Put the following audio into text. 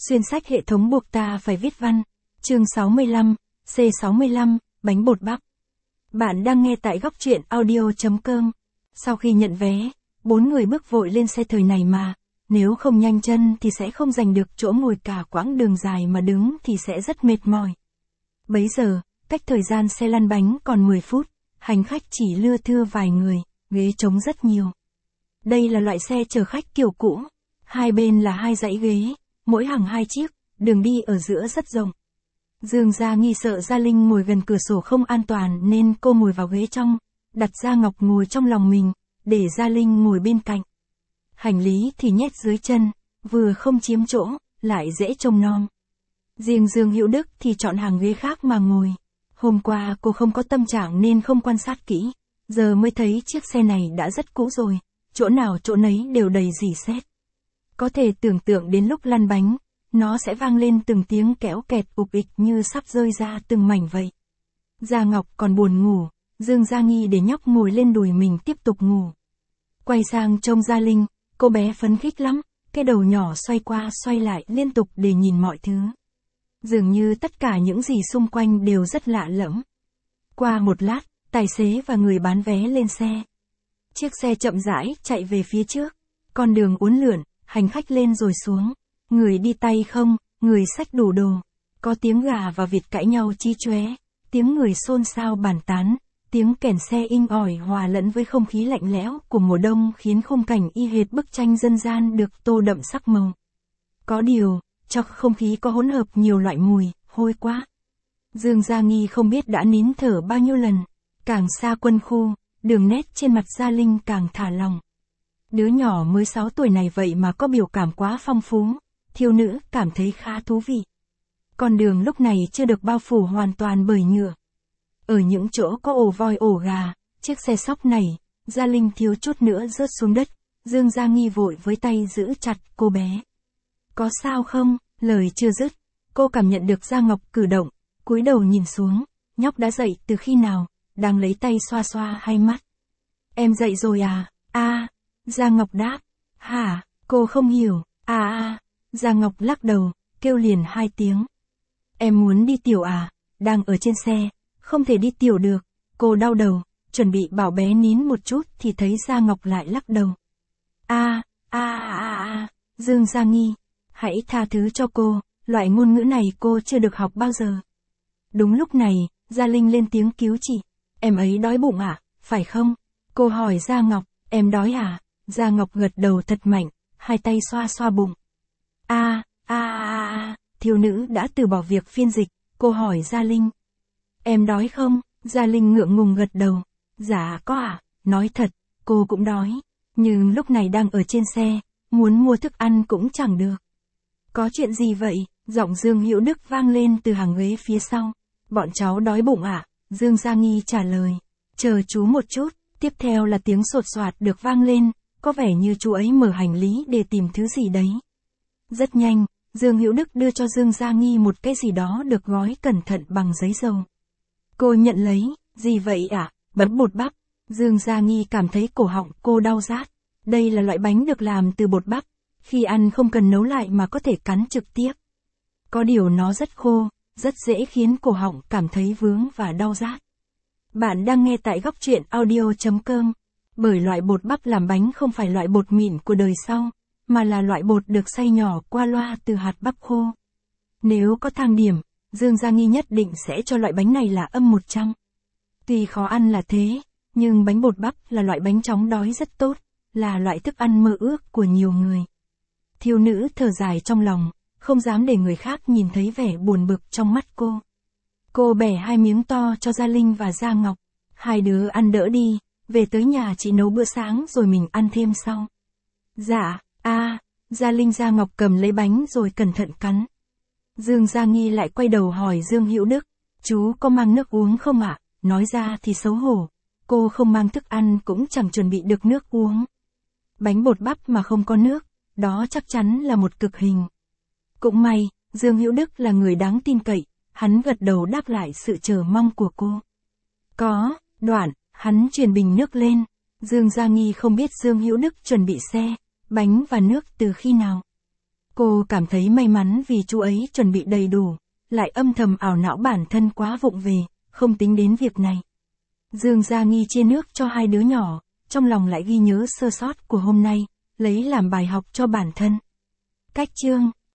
Xuyên sách hệ thống buộc ta phải viết văn. Chương 65, C65, bánh bột bắp. Bạn đang nghe tại góc truyện audio.com. Sau khi nhận vé, 4 người bước vội lên xe thời này mà. Nếu không nhanh chân thì sẽ không giành được chỗ ngồi, cả quãng đường dài mà đứng thì sẽ rất mệt mỏi. Bấy giờ, cách thời gian xe lăn bánh còn 10 phút, hành khách chỉ lưa thưa vài người, ghế trống rất nhiều. Đây là loại xe chở khách kiểu cũ, hai bên là 2 dãy ghế, mỗi hàng 2 chiếc, đường đi ở giữa rất rộng. Dương Gia Nghi sợ Gia Linh ngồi gần cửa sổ không an toàn nên cô ngồi vào ghế trong, đặt Gia Ngọc ngồi trong lòng mình, để Gia Linh ngồi bên cạnh. Hành lý thì nhét dưới chân, vừa không chiếm chỗ, lại dễ trông nom. Riêng Dương Hữu Đức thì chọn hàng ghế khác mà ngồi. Hôm qua cô không có tâm trạng nên không quan sát kỹ, giờ mới thấy chiếc xe này đã rất cũ rồi, chỗ nào chỗ nấy đều đầy rỉ sét. Có thể tưởng tượng đến lúc lăn bánh, nó sẽ vang lên từng tiếng kéo kẹt ục ịch như sắp rơi ra từng mảnh vậy. Gia Ngọc còn buồn ngủ, Dương Gia Nghi để nhóc ngồi lên đùi mình tiếp tục ngủ. Quay sang trông Gia Linh, cô bé phấn khích lắm, cái đầu nhỏ xoay qua xoay lại liên tục để nhìn mọi thứ. Dường như tất cả những gì xung quanh đều rất lạ lẫm. Qua một lát, tài xế và người bán vé lên xe. Chiếc xe chậm rãi chạy về phía trước, con đường uốn lượn, hành khách lên rồi xuống, người đi tay không, người xách đủ đồ. Có tiếng gà và vịt cãi nhau chí chóe, tiếng người xôn xao bàn tán, tiếng kèn xe inh ỏi hòa lẫn với không khí lạnh lẽo của mùa đông khiến khung cảnh y hệt bức tranh dân gian được tô đậm sắc màu. Có điều, trong không khí có hỗn hợp nhiều loại mùi, hôi quá. Dương Gia Nghi không biết đã nín thở bao nhiêu lần, càng xa quân khu, đường nét trên mặt Gia Linh càng thả lỏng. Đứa nhỏ mới 6 tuổi này vậy mà có biểu cảm quá phong phú, thiếu nữ cảm thấy khá thú vị. Con đường lúc này chưa được bao phủ hoàn toàn bởi nhựa. Ở những chỗ có ổ voi ổ gà, chiếc xe xóc này, Gia Linh thiếu chút nữa rớt xuống đất, Dương Gia Nghi vội với tay giữ chặt cô bé. Có sao không? Lời chưa dứt, cô cảm nhận được Gia Ngọc cử động, cúi đầu nhìn xuống, nhóc đã dậy từ khi nào, đang lấy tay xoa xoa hai mắt. Em dậy rồi à? Gia Ngọc đáp. Hả? Cô không hiểu. Gia Ngọc lắc đầu, kêu liền 2 tiếng. Em muốn đi tiểu à? Đang ở trên xe, không thể đi tiểu được. Cô đau đầu, chuẩn bị bảo bé nín một chút thì thấy Gia Ngọc lại lắc đầu. Dương Gia Nghi, hãy tha thứ cho cô, loại ngôn ngữ này cô chưa được học bao giờ. Đúng lúc này, Gia Linh lên tiếng cứu chị. Em ấy đói bụng à? Phải không? Cô hỏi Gia Ngọc, em đói à? Gia Ngọc gật đầu thật mạnh, 2 tay xoa xoa bụng. Thiếu nữ đã từ bỏ việc phiên dịch, cô hỏi Gia Linh. Em đói không? Gia Linh ngượng ngùng gật đầu. Dạ có ạ, nói thật, cô cũng đói. Nhưng lúc này đang ở trên xe, muốn mua thức ăn cũng chẳng được. Có chuyện gì vậy? Giọng Dương Hữu Đức vang lên từ hàng ghế phía sau. Bọn cháu đói bụng ạ, Dương Gia Nghi trả lời. Chờ chú một chút, tiếp theo là tiếng sột soạt được vang lên, có vẻ như chú ấy mở hành lý để tìm thứ gì đấy. Rất nhanh, Dương Hữu Đức đưa cho Dương Gia Nghi một cái gì đó được gói cẩn thận bằng giấy dầu. Cô nhận lấy, gì vậy ạ? Bánh bột bắp. Dương Gia Nghi cảm thấy cổ họng cô đau rát. Đây là loại bánh được làm từ bột bắp, khi ăn không cần nấu lại mà có thể cắn trực tiếp. Có điều nó rất khô, rất dễ khiến cổ họng cảm thấy vướng và đau rát. Bạn đang nghe tại góc truyện audio.com. Bởi loại bột bắp làm bánh không phải loại bột mịn của đời sau, mà là loại bột được xay nhỏ qua loa từ hạt bắp khô. Nếu có thang điểm, Dương Gia Nghi nhất định sẽ cho loại bánh này là âm 100. Tuy khó ăn là thế, nhưng bánh bột bắp là loại bánh chóng đói rất tốt, là loại thức ăn mơ ước của nhiều người. Thiếu nữ thở dài trong lòng, không dám để người khác nhìn thấy vẻ buồn bực trong mắt cô. Cô bẻ 2 miếng to cho Gia Linh và Gia Ngọc. 2 đứa ăn đỡ đi, về tới nhà chị nấu bữa sáng rồi mình ăn thêm sau. Dạ, Gia Linh Gia Ngọc cầm lấy bánh rồi cẩn thận cắn. Dương Gia Nghi lại quay đầu hỏi Dương Hữu Đức, chú có mang nước uống không ạ? Nói ra thì xấu hổ, cô không mang thức ăn cũng chẳng chuẩn bị được nước uống. Bánh bột bắp mà không có nước, đó chắc chắn là một cực hình. Cũng may, Dương Hữu Đức là người đáng tin cậy, hắn gật đầu đáp lại sự chờ mong của cô. Có, đoạn, hắn truyền bình nước lên. Dương Gia Nghi không biết Dương Hữu Đức chuẩn bị xe, bánh và nước từ khi nào. Cô cảm thấy may mắn vì chú ấy chuẩn bị đầy đủ, lại âm thầm ảo não bản thân quá vụng về, không tính đến việc này. Dương Gia Nghi chia nước cho hai đứa nhỏ, trong lòng lại ghi nhớ sơ sót của hôm nay, lấy làm bài học cho bản thân. Cách chương